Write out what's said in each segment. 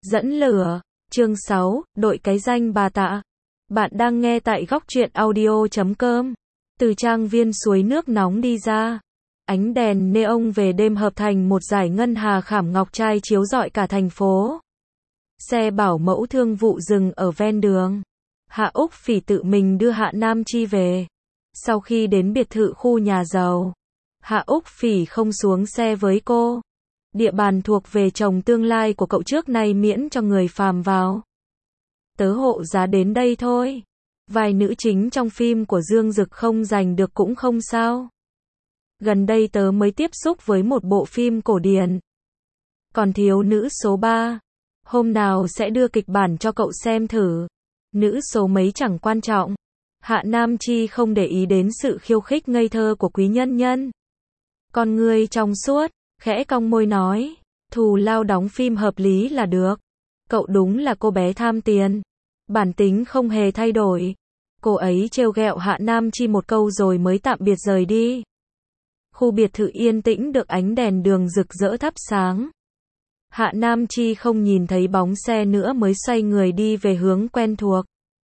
Dẫn lửa, chương 6, đội cái danh bà Tạ. Bạn đang nghe tại góc truyện audio.com. Từ trang viên suối nước nóng đi ra, ánh đèn neon về đêm hợp thành một dải ngân hà khảm ngọc trai chiếu rọi cả thành phố. Xe bảo mẫu thương vụ dừng ở ven đường. Hạ Úc Phỉ tự mình đưa Hạ Nam Chi về. Sau khi đến biệt thự khu nhà giàu, Hạ Úc Phỉ không xuống xe với cô. Địa bàn thuộc về chồng tương lai của cậu trước nay miễn cho người phàm vào. Tớ hộ giá đến đây thôi. Vai nữ chính trong phim của Dương Dực không giành được cũng không sao. Gần đây tớ mới tiếp xúc với một bộ phim cổ điển. Còn thiếu nữ số 3. Hôm nào sẽ đưa kịch bản cho cậu xem thử. Nữ số mấy chẳng quan trọng. Hạ Nam Chi không để ý đến sự khiêu khích ngây thơ của quý nhân nhân. Con người trong suốt, khẽ cong môi nói, thù lao đóng phim hợp lý là được. Cậu đúng là cô bé tham tiền. Bản tính không hề thay đổi. Cô ấy trêu ghẹo Hạ Nam Chi một câu rồi mới tạm biệt rời đi. Khu biệt thự yên tĩnh được ánh đèn đường rực rỡ thắp sáng. Hạ Nam Chi không nhìn thấy bóng xe nữa mới xoay người đi về hướng quen thuộc.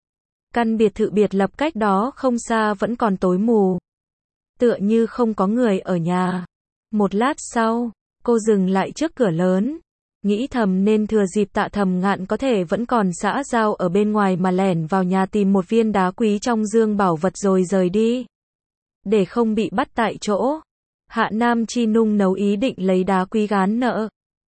Căn biệt thự biệt lập cách đó không xa vẫn còn tối mù. Tựa như không có người ở nhà. Một lát sau, cô dừng lại trước cửa lớn. Nghĩ thầm nên thừa dịp Tạ Thầm Ngạn có thể vẫn còn xã giao ở bên ngoài mà lẻn vào nhà tìm một viên đá quý trong dương bảo vật rồi rời đi. Để không bị bắt tại chỗ, Hạ Nam Chi nung nấu ý định lấy đá quý gán nợ.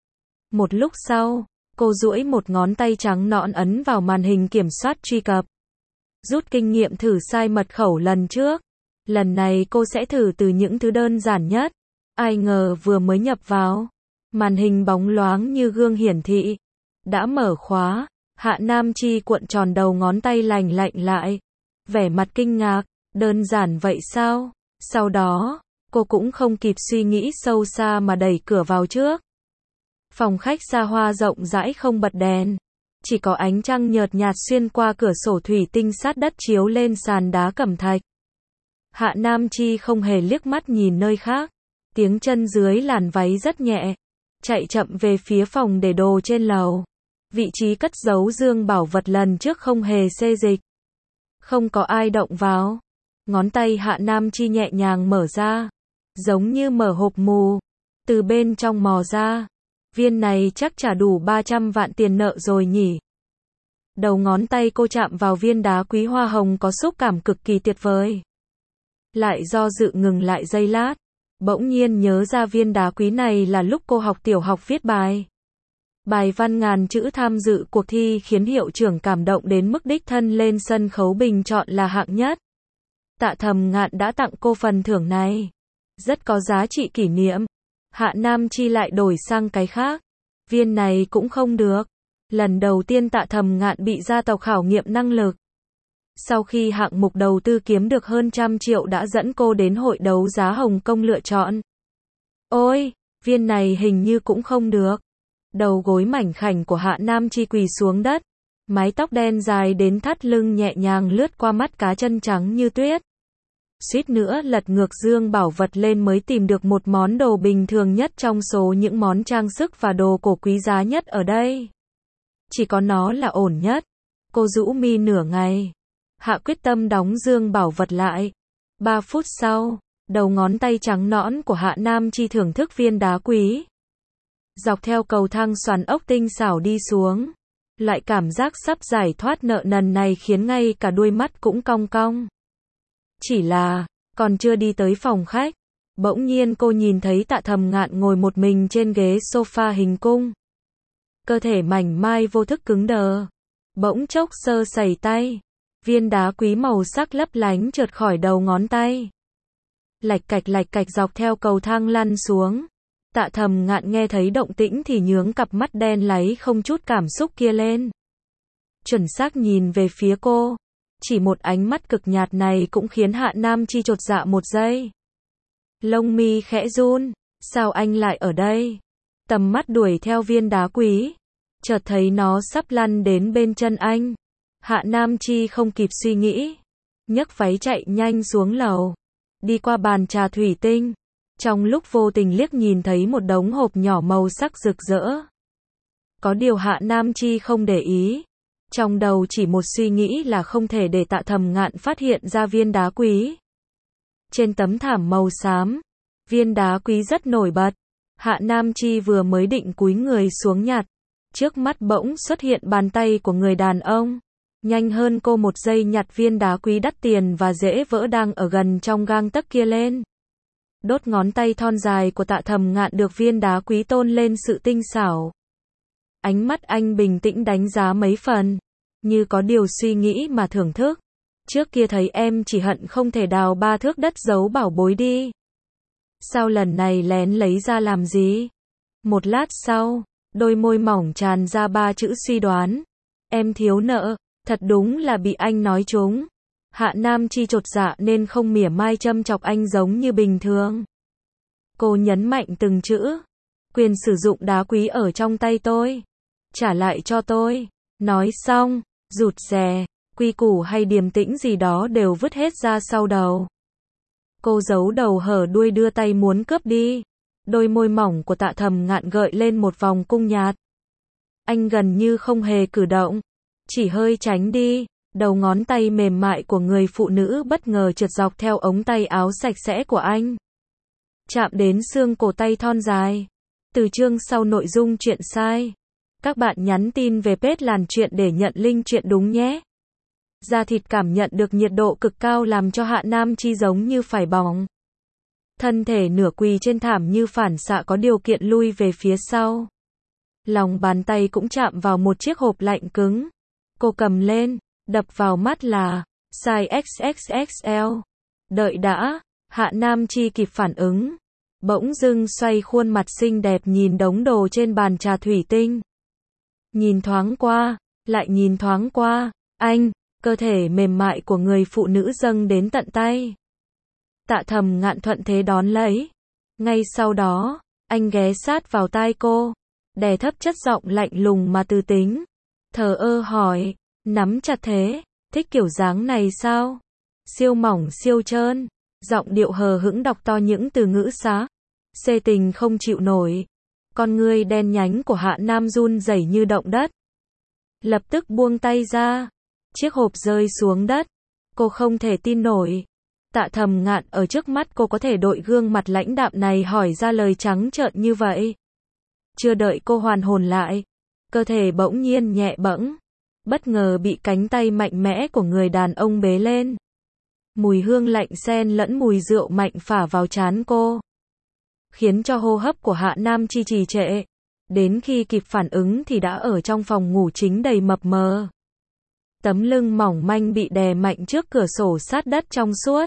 Một lúc sau, cô duỗi một ngón tay trắng nõn ấn vào màn hình kiểm soát truy cập. Rút kinh nghiệm thử sai mật khẩu lần trước. Lần này cô sẽ thử từ những thứ đơn giản nhất. Ai ngờ vừa mới nhập vào, màn hình bóng loáng như gương hiển thị. Đã mở khóa, Hạ Nam Chi cuộn tròn đầu ngón tay lành lạnh lại. Vẻ mặt kinh ngạc, đơn giản vậy sao? Sau đó, cô cũng không kịp suy nghĩ sâu xa mà đẩy cửa vào trước. Phòng khách xa hoa rộng rãi không bật đèn. Chỉ có ánh trăng nhợt nhạt xuyên qua cửa sổ thủy tinh sát đất chiếu lên sàn đá cẩm thạch. Hạ Nam Chi không hề liếc mắt nhìn nơi khác. Tiếng chân dưới làn váy rất nhẹ. Chạy chậm về phía phòng để đồ trên lầu. Vị trí cất giấu dương bảo vật lần trước không hề xê dịch. Không có ai động vào. Ngón tay Hạ Nam Chi nhẹ nhàng mở ra. Giống như mở hộp mù. Từ bên trong mò ra. Viên này chắc trả đủ 300 vạn tiền nợ rồi nhỉ. Đầu ngón tay cô chạm vào viên đá quý hoa hồng có xúc cảm cực kỳ tuyệt vời. Lại do dự ngừng lại giây lát. Bỗng nhiên nhớ ra viên đá quý này là lúc cô học tiểu học viết bài. Bài văn ngàn chữ tham dự cuộc thi khiến hiệu trưởng cảm động đến mức đích thân lên sân khấu bình chọn là hạng nhất. Tạ Thầm Ngạn đã tặng cô phần thưởng này. Rất có giá trị kỷ niệm. Hạ Nam Chi lại đổi sang cái khác. Viên này cũng không được. Lần đầu tiên Tạ Thầm Ngạn bị gia tộc khảo nghiệm năng lực. Sau khi hạng mục đầu tư kiếm được hơn 100 triệu đã dẫn cô đến hội đấu giá Hồng Kông lựa chọn. Ôi, viên này hình như cũng không được. Đầu gối mảnh khảnh của Hạ Nam Chi quỳ xuống đất. Mái tóc đen dài đến thắt lưng nhẹ nhàng lướt qua mắt cá chân trắng như tuyết. Suýt nữa lật ngược dương bảo vật lên mới tìm được một món đồ bình thường nhất trong số những món trang sức và đồ cổ quý giá nhất ở đây. Chỉ có nó là ổn nhất. Cô rũ mi nửa ngày. Hạ quyết tâm đóng dương bảo vật lại. 3 phút sau, đầu ngón tay trắng nõn của Hạ Nam Chi thưởng thức viên đá quý. Dọc theo cầu thang xoắn ốc tinh xảo đi xuống. Loại cảm giác sắp giải thoát nợ nần này khiến ngay cả đuôi mắt cũng cong cong. Chỉ là, còn chưa đi tới phòng khách, bỗng nhiên cô nhìn thấy Tạ Thầm Ngạn ngồi một mình trên ghế sofa hình cung. Cơ thể mảnh mai vô thức cứng đờ. Bỗng chốc sơ sẩy tay. Viên đá quý màu sắc lấp lánh trượt khỏi đầu ngón tay. Lạch cạch dọc theo cầu thang lăn xuống. Tạ Thầm Ngạn nghe thấy động tĩnh thì nhướng cặp mắt đen láy không chút cảm xúc kia lên. Chuẩn xác nhìn về phía cô. Chỉ một ánh mắt cực nhạt này cũng khiến Hạ Nam Chi chột dạ một giây. Lông mi khẽ run. Sao anh lại ở đây? Tầm mắt đuổi theo viên đá quý. Chợt thấy nó sắp lăn đến bên chân anh. Hạ Nam Chi không kịp suy nghĩ. Nhấc váy chạy nhanh xuống lầu. Đi qua bàn trà thủy tinh. Trong lúc vô tình liếc nhìn thấy một đống hộp nhỏ màu sắc rực rỡ. Có điều Hạ Nam Chi không để ý. Trong đầu chỉ một suy nghĩ là không thể để Tạ Thầm Ngạn phát hiện ra viên đá quý. Trên tấm thảm màu xám, viên đá quý rất nổi bật. Hạ Nam Chi vừa mới định cúi người xuống nhặt. Trước mắt bỗng xuất hiện bàn tay của người đàn ông. Nhanh hơn cô một giây nhặt viên đá quý đắt tiền và dễ vỡ đang ở gần trong gang tấc kia lên. Đốt ngón tay thon dài của Tạ Thầm Ngạn được viên đá quý tôn lên sự tinh xảo. Ánh mắt anh bình tĩnh đánh giá mấy phần, như có điều suy nghĩ mà thưởng thức. Trước kia thấy em chỉ hận không thể đào 3 thước đất giấu bảo bối đi. Sao lần này lén lấy ra làm gì? Một lát sau, đôi môi mỏng tràn ra 3 chữ suy đoán. Em thiếu nợ, thật đúng là bị anh nói trúng. Hạ Nam Chi chột dạ nên không mỉa mai châm chọc anh giống như bình thường. Cô nhấn mạnh từng chữ. Quyền sử dụng đá quý ở trong tay tôi. Trả lại cho tôi. Nói xong, rụt rè, quy củ hay điềm tĩnh gì đó đều vứt hết ra sau đầu. Cô giấu đầu hở đuôi đưa tay muốn cướp đi. Đôi môi mỏng của Tạ Thầm Ngạn gợi lên một vòng cung nhạt. Anh gần như không hề cử động, chỉ hơi tránh đi. Đầu ngón tay mềm mại của người phụ nữ bất ngờ trượt dọc theo ống tay áo sạch sẽ của anh. Chạm đến xương cổ tay thon dài. Từ chương sau nội dung chuyện sai. Các bạn nhắn tin về page Làn Chuyện để nhận link chuyện đúng nhé. Da thịt cảm nhận được nhiệt độ cực cao làm cho Hạ Nam Chi giống như phải bỏng. Thân thể nửa quỳ trên thảm như phản xạ có điều kiện lui về phía sau. Lòng bàn tay cũng chạm vào một chiếc hộp lạnh cứng. Cô cầm lên, đập vào mắt là size XXXL. Đợi đã, Hạ Nam Chi kịp phản ứng. Bỗng dưng xoay khuôn mặt xinh đẹp nhìn đống đồ trên bàn trà thủy tinh. Nhìn thoáng qua, lại nhìn thoáng qua, anh, cơ thể mềm mại của người phụ nữ dâng đến tận tay. Tạ Thầm Ngạn thuận thế đón lấy. Ngay sau đó, anh ghé sát vào tai cô, đè thấp chất giọng lạnh lùng mà tư tính. Thờ ơ hỏi, nắm chặt thế, thích kiểu dáng này sao? Siêu mỏng siêu trơn, giọng điệu hờ hững đọc to những từ ngữ xá. Xê tình không chịu nổi. Con ngươi đen nhánh của Hạ Nam run rẩy như động đất. Lập tức buông tay ra. Chiếc hộp rơi xuống đất. Cô không thể tin nổi. Tạ Thầm Ngạn ở trước mắt cô có thể đội gương mặt lãnh đạm này hỏi ra lời trắng trợn như vậy. Chưa đợi cô hoàn hồn lại, cơ thể bỗng nhiên nhẹ bẫng, bất ngờ bị cánh tay mạnh mẽ của người đàn ông bế lên. Mùi hương lạnh xen lẫn mùi rượu mạnh phả vào trán cô, khiến cho hô hấp của Hạ Nam Chi trì trệ. Đến khi kịp phản ứng thì đã ở trong phòng ngủ chính đầy mập mờ. Tấm lưng mỏng manh bị đè mạnh trước cửa sổ sát đất trong suốt.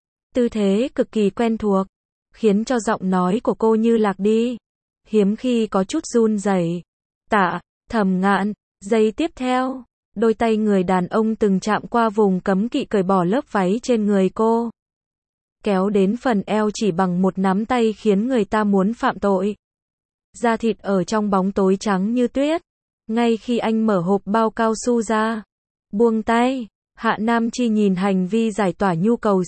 Tư thế cực kỳ quen thuộc, khiến cho giọng nói của cô như lạc đi, hiếm khi có chút run rẩy. Tạ Thầm Ngạn, giây tiếp theo, đôi tay người đàn ông từng chạm qua vùng cấm kỵ cởi bỏ lớp váy trên người cô. Kéo đến phần eo chỉ bằng một nắm tay khiến người ta muốn phạm tội. Da thịt ở trong bóng tối trắng như tuyết. Ngay khi anh mở hộp bao cao su ra, buông tay, Hạ Nam Chi nhìn hành vi giải tỏa nhu cầu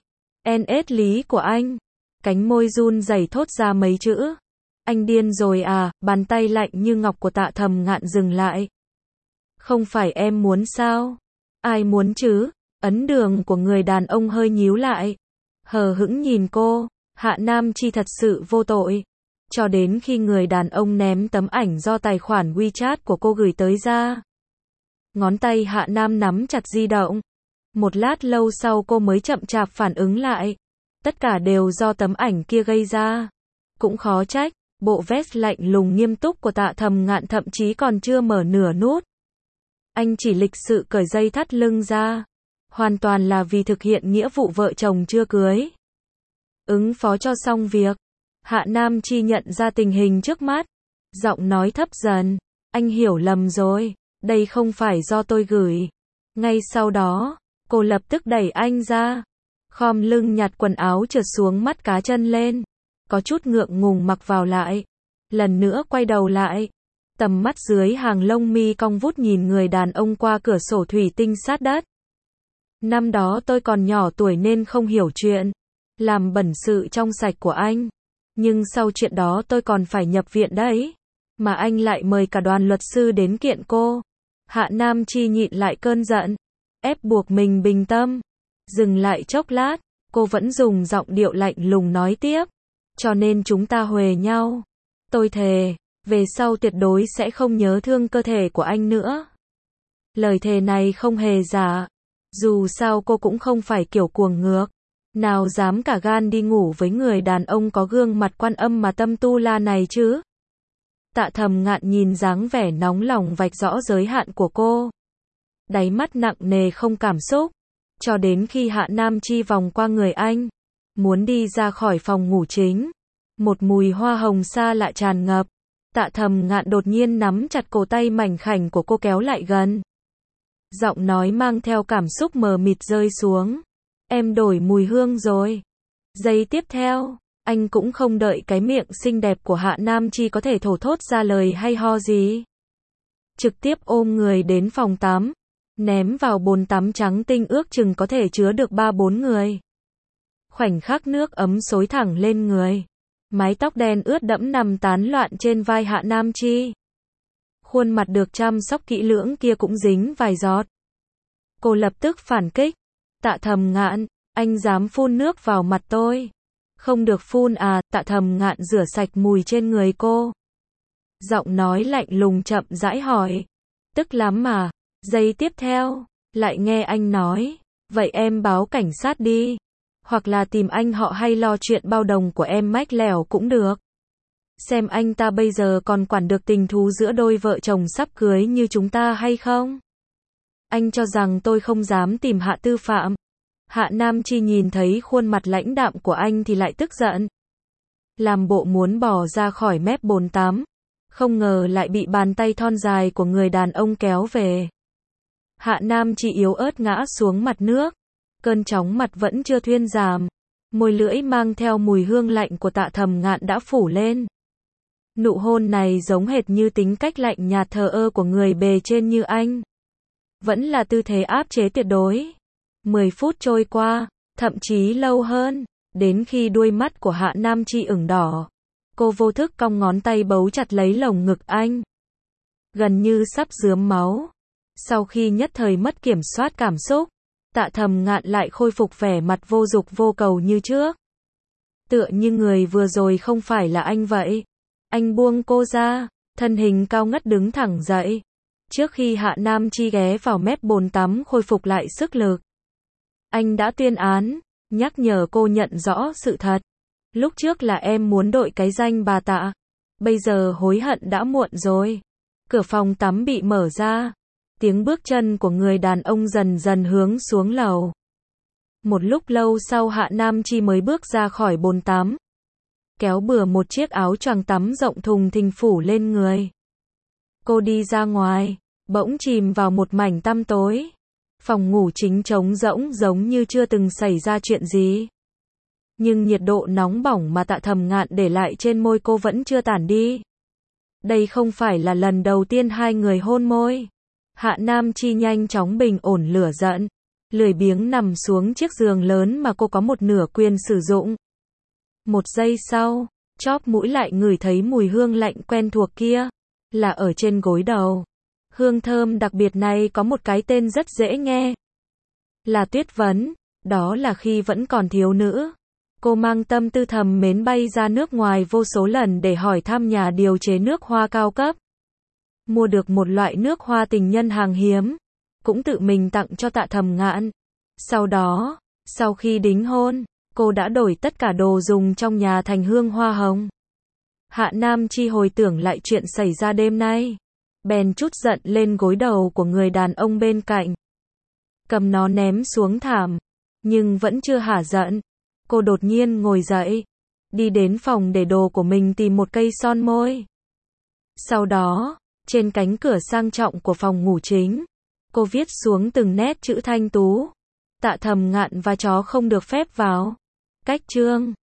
CNS lý của anh. Cánh môi run rẩy thốt ra mấy chữ. Anh điên rồi à? Bàn tay lạnh như ngọc của Tạ Thầm Ngạn dừng lại. Không phải em muốn sao? Ai muốn chứ? Ấn đường của người đàn ông hơi nhíu lại. Hờ hững nhìn cô, Hạ Nam Chi thật sự vô tội. Cho đến khi người đàn ông ném tấm ảnh do tài khoản WeChat của cô gửi tới ra. Ngón tay Hạ Nam nắm chặt di động. Một lát lâu sau cô mới chậm chạp phản ứng lại. Tất cả đều do tấm ảnh kia gây ra. Cũng khó trách, bộ vest lạnh lùng nghiêm túc của Tạ Thầm Ngạn thậm chí còn chưa mở nửa nút. Anh chỉ lịch sự cởi dây thắt lưng ra. Hoàn toàn là vì thực hiện nghĩa vụ vợ chồng chưa cưới. Ứng phó cho xong việc, Hạ Nam Chi nhận ra tình hình trước mắt. Giọng nói thấp dần, anh hiểu lầm rồi, đây không phải do tôi gửi. Ngay sau đó, cô lập tức đẩy anh ra. Khom lưng nhặt quần áo trượt xuống mắt cá chân lên. Có chút ngượng ngùng mặc vào lại. Lần nữa quay đầu lại. Tầm mắt dưới hàng lông mi cong vút nhìn người đàn ông qua cửa sổ thủy tinh sát đất. Năm đó tôi còn nhỏ tuổi nên không hiểu chuyện. Làm bẩn sự trong sạch của anh. Nhưng sau chuyện đó tôi còn phải nhập viện đấy. mà anh lại mời cả đoàn luật sư đến kiện cô. Hạ Nam Chi nhịn lại cơn giận, ép buộc mình bình tâm. Dừng lại chốc lát, cô vẫn dùng giọng điệu lạnh lùng nói tiếp. Cho nên chúng ta huề nhau. Tôi thề, về sau tuyệt đối sẽ không nhớ thương cơ thể của anh nữa. Lời thề này không hề giả. Dù sao cô cũng không phải kiểu cuồng ngược. Nào dám cả gan đi ngủ với người đàn ông có gương mặt Quan Âm mà tâm tu la này chứ. Tạ Thầm Ngạn nhìn dáng vẻ nóng lòng vạch rõ giới hạn của cô. Đáy mắt nặng nề không cảm xúc. Cho đến khi Hạ Nam Chi vòng qua người anh, muốn đi ra khỏi phòng ngủ chính. Một mùi hoa hồng xa lạ tràn ngập. Tạ Thầm Ngạn đột nhiên nắm chặt cổ tay mảnh khảnh của cô kéo lại gần. Giọng nói mang theo cảm xúc mờ mịt rơi xuống. Em đổi mùi hương rồi. Giây tiếp theo, anh cũng không đợi cái miệng xinh đẹp của Hạ Nam Chi có thể thổ thốt ra lời hay ho gì. Trực tiếp ôm người đến phòng tắm, ném vào bồn tắm trắng tinh ước chừng có thể chứa được 3-4 người. Khoảnh khắc nước ấm xối thẳng lên người. Mái tóc đen ướt đẫm nằm tán loạn trên vai Hạ Nam Chi. Khuôn mặt được chăm sóc kỹ lưỡng kia cũng dính vài giọt. Cô lập tức phản kích. Tạ Thầm Ngạn, anh dám phun nước vào mặt tôi. Không được phun à, Tạ Thầm Ngạn rửa sạch mùi trên người cô. Giọng nói lạnh lùng chậm rãi hỏi. Tức lắm mà. Giây tiếp theo, lại nghe anh nói. Vậy em báo cảnh sát đi. Hoặc là tìm anh họ hay lo chuyện bao đồng của em mách lẻo cũng được. Xem anh ta bây giờ còn quản được tình thú giữa đôi vợ chồng sắp cưới như chúng ta hay không? Anh cho rằng tôi không dám tìm Hạ Tư Phạm. Hạ Nam Chi nhìn thấy khuôn mặt lãnh đạm của anh thì lại tức giận. Làm bộ muốn bỏ ra khỏi mép bồn tắm. Không ngờ lại bị bàn tay thon dài của người đàn ông kéo về. Hạ Nam Chi yếu ớt ngã xuống mặt nước. Cơn chóng mặt vẫn chưa thuyên giảm. Môi lưỡi mang theo mùi hương lạnh của Tạ Thầm Ngạn đã phủ lên. Nụ hôn này giống hệt như tính cách lạnh nhạt thờ ơ của người bề trên như anh. Vẫn là tư thế áp chế tuyệt đối. 10 phút trôi qua, thậm chí lâu hơn, đến khi đuôi mắt của Hạ Nam Chi ửng đỏ. Cô vô thức cong ngón tay bấu chặt lấy lồng ngực anh. Gần như sắp rướm máu. Sau khi nhất thời mất kiểm soát cảm xúc, Tạ Thầm Ngạn lại khôi phục vẻ mặt vô dục vô cầu như trước. Tựa như người vừa rồi không phải là anh vậy. Anh buông cô ra, thân hình cao ngất đứng thẳng dậy. Trước khi Hạ Nam Chi ghé vào mép bồn tắm khôi phục lại sức lực. Anh đã tuyên án, nhắc nhở cô nhận rõ sự thật. Lúc trước là em muốn đội cái danh bà Tạ. Bây giờ hối hận đã muộn rồi. Cửa phòng tắm bị mở ra. Tiếng bước chân của người đàn ông dần dần hướng xuống lầu. Một lúc lâu sau Hạ Nam Chi mới bước ra khỏi bồn tắm. Kéo bừa một chiếc áo choàng tắm rộng thùng thình phủ lên người. Cô đi ra ngoài, bỗng chìm vào một mảnh tăm tối. Phòng ngủ chính trống rỗng giống như chưa từng xảy ra chuyện gì. Nhưng nhiệt độ nóng bỏng mà Tạ Thầm Ngạn để lại trên môi cô vẫn chưa tản đi. Đây không phải là lần đầu tiên hai người hôn môi. Hạ Nam Chi nhanh chóng bình ổn lửa giận. Lười biếng nằm xuống chiếc giường lớn mà cô có một nửa quyền sử dụng. Một giây sau, chóp mũi lại ngửi thấy mùi hương lạnh quen thuộc kia. Là ở trên gối đầu. Hương thơm đặc biệt này có một cái tên rất dễ nghe. Là Tuyết Vấn. Đó là khi vẫn còn thiếu nữ. Cô mang tâm tư thầm mến bay ra nước ngoài vô số lần để hỏi thăm nhà điều chế nước hoa cao cấp. Mua được một loại nước hoa tình nhân hàng hiếm. Cũng tự mình tặng cho Tạ Thầm Ngạn. Sau đó, sau khi đính hôn, cô đã đổi tất cả đồ dùng trong nhà thành hương hoa hồng. Hạ Nam Chi hồi tưởng lại chuyện xảy ra đêm nay. Bèn trút giận lên gối đầu của người đàn ông bên cạnh. Cầm nó ném xuống thảm. Nhưng vẫn chưa hả giận. Cô đột nhiên ngồi dậy. Đi đến phòng để đồ của mình tìm một cây son môi. Sau đó, trên cánh cửa sang trọng của phòng ngủ chính, cô viết xuống từng nét chữ thanh tú. Tạ Thầm Ngạn và chó không được phép vào. Cách chương